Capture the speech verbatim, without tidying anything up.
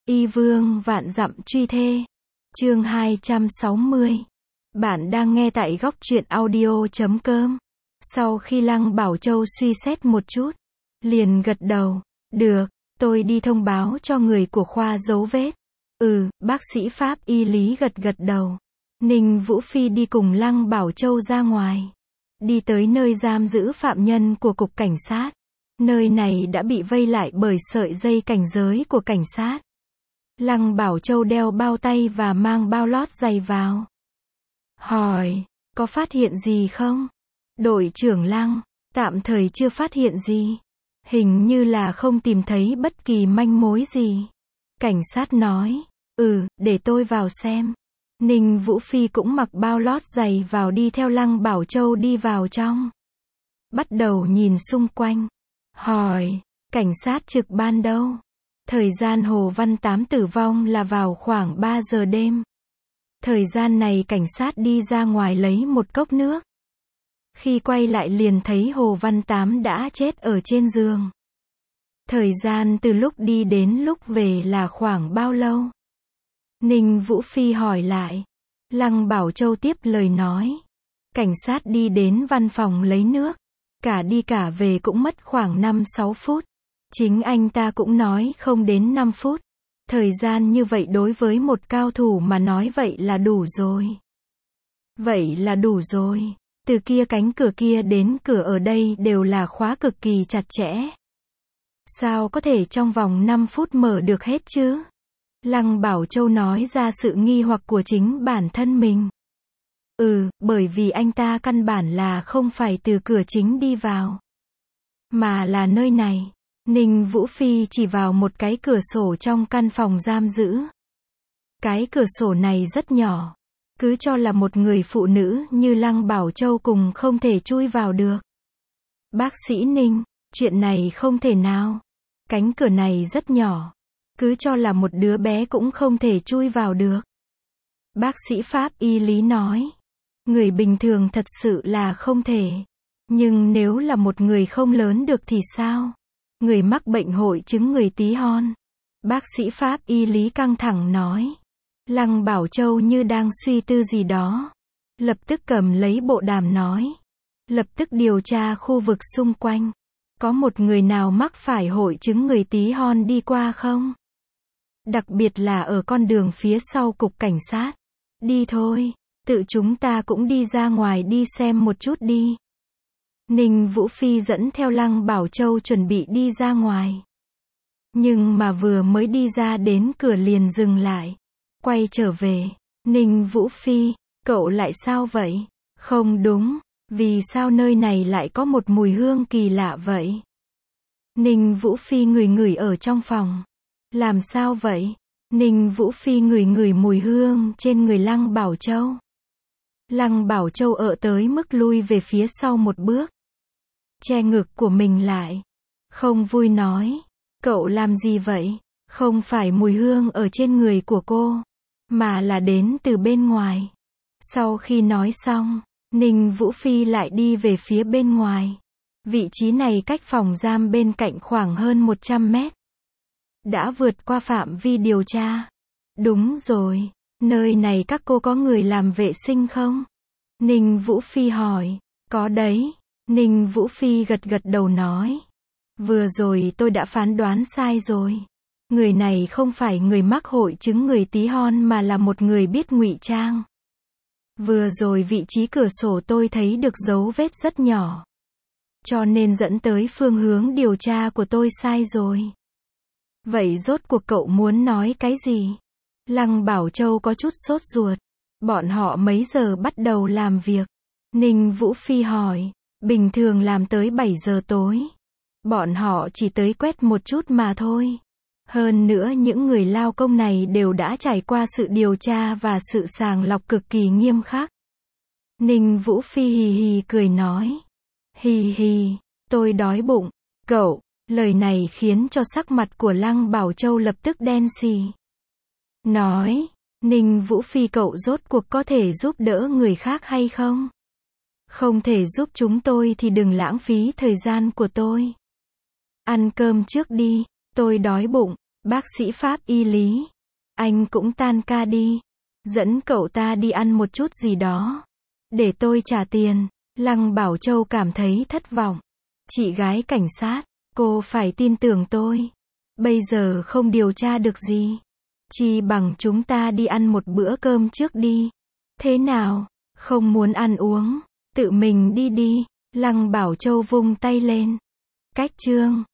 Y vương vạn dặm truy thê. Chương hai trăm sáu mươi. Bạn đang nghe tại góc truyện audio chấm com. Sau khi Lăng Bảo Châu suy xét một chút, liền gật đầu. Được, tôi đi thông báo cho người của khoa dấu vết. Ừ, bác sĩ Pháp y lý gật gật đầu. Ninh Vũ Phi đi cùng Lăng Bảo Châu ra ngoài. Đi tới nơi giam giữ phạm nhân của cục cảnh sát. Nơi này đã bị vây lại bởi sợi dây cảnh giới của cảnh sát. Lăng Bảo Châu đeo bao tay và mang bao lót giày vào. Hỏi, có phát hiện gì không? Đội trưởng Lăng, tạm thời chưa phát hiện gì. Hình như là không tìm thấy bất kỳ manh mối gì. Cảnh sát nói, ừ, để tôi vào xem. Ninh Vũ Phi cũng mặc bao lót giày vào đi theo Lăng Bảo Châu đi vào trong. Bắt đầu nhìn xung quanh. Hỏi, cảnh sát trực ban đâu? Thời gian Hồ Văn Tám tử vong là vào khoảng ba giờ đêm. Thời gian này cảnh sát đi ra ngoài lấy một cốc nước. Khi quay lại liền thấy Hồ Văn Tám đã chết ở trên giường. Thời gian từ lúc đi đến lúc về là khoảng bao lâu? Ninh Vũ Phi hỏi lại. Lăng Bảo Châu tiếp lời nói. Cảnh sát đi đến văn phòng lấy nước. Cả đi cả về cũng mất khoảng năm sáu phút. Chính anh ta cũng nói không đến năm phút. Thời gian như vậy đối với một cao thủ mà nói vậy là đủ rồi. Vậy là đủ rồi. Từ kia cánh cửa kia đến cửa ở đây đều là khóa cực kỳ chặt chẽ. Sao có thể trong vòng năm phút mở được hết chứ? Lăng Bảo Châu nói ra sự nghi hoặc của chính bản thân mình. Ừ, bởi vì anh ta căn bản là không phải từ cửa chính đi vào. Mà là nơi này. Ninh Vũ Phi chỉ vào một cái cửa sổ trong căn phòng giam giữ. Cái cửa sổ này rất nhỏ. Cứ cho là một người phụ nữ như Lăng Bảo Châu cùng không thể chui vào được. Bác sĩ Ninh, chuyện này không thể nào. Cánh cửa này rất nhỏ. Cứ cho là một đứa bé cũng không thể chui vào được. Bác sĩ Pháp y lý nói. Người bình thường thật sự là không thể. Nhưng nếu là một người không lớn được thì sao? Người mắc bệnh hội chứng người tí hon. Bác sĩ Pháp y lý căng thẳng nói. Lăng Bảo Châu như đang suy tư gì đó. Lập tức cầm lấy bộ đàm nói. Lập tức điều tra khu vực xung quanh. Có một người nào mắc phải hội chứng người tí hon đi qua không? Đặc biệt là ở con đường phía sau cục cảnh sát. Đi thôi, tự chúng ta cũng đi ra ngoài đi xem một chút đi. Ninh Vũ Phi dẫn theo Lăng Bảo Châu chuẩn bị đi ra ngoài. Nhưng mà vừa mới đi ra đến cửa liền dừng lại. Quay trở về. Ninh Vũ Phi, cậu lại sao vậy? Không đúng, vì sao nơi này lại có một mùi hương kỳ lạ vậy? Ninh Vũ Phi ngửi ngửi ở trong phòng. Làm sao vậy? Ninh Vũ Phi ngửi ngửi mùi hương trên người Lăng Bảo Châu. Lăng Bảo Châu ợ tới mức lui về phía sau một bước. Che ngực của mình lại. Không vui nói. Cậu làm gì vậy? Không phải mùi hương ở trên người của cô. Mà là đến từ bên ngoài. Sau khi nói xong, Ninh Vũ Phi lại đi về phía bên ngoài. Vị trí này cách phòng giam bên cạnh khoảng hơn một trăm mét. Đã vượt qua phạm vi điều tra. Đúng rồi. Nơi này các cô có người làm vệ sinh không? Ninh Vũ Phi hỏi. Có đấy. Ninh Vũ Phi gật gật đầu nói. Vừa rồi tôi đã phán đoán sai rồi. Người này không phải người mắc hội chứng người tí hon mà là một người biết ngụy trang. Vừa rồi vị trí cửa sổ tôi thấy được dấu vết rất nhỏ. Cho nên dẫn tới phương hướng điều tra của tôi sai rồi. Vậy rốt cuộc cậu muốn nói cái gì? Lăng Bảo Châu có chút sốt ruột. Bọn họ mấy giờ bắt đầu làm việc? Ninh Vũ Phi hỏi. Bình thường làm tới bảy giờ tối. Bọn họ chỉ tới quét một chút mà thôi. Hơn nữa những người lao công này đều đã trải qua sự điều tra và sự sàng lọc cực kỳ nghiêm khắc. Ninh Vũ Phi hì hì cười nói. Hì hì, tôi đói bụng. Cậu, lời này khiến cho sắc mặt của Lăng Bảo Châu lập tức đen xì. Nói, Ninh Vũ Phi cậu rốt cuộc có thể giúp đỡ người khác hay không? Không thể giúp chúng tôi thì đừng lãng phí thời gian của tôi. Ăn cơm trước đi, tôi đói bụng. Bác sĩ Pháp y lý. Anh cũng tan ca đi. Dẫn cậu ta đi ăn một chút gì đó. Để tôi trả tiền. Lăng Bảo Châu cảm thấy thất vọng. Chị gái cảnh sát, cô phải tin tưởng tôi. Bây giờ không điều tra được gì. Chi bằng chúng ta đi ăn một bữa cơm trước đi. Thế nào? Không muốn ăn uống. Tự mình đi đi. Lăng Bảo Châu vung tay lên. Cách chương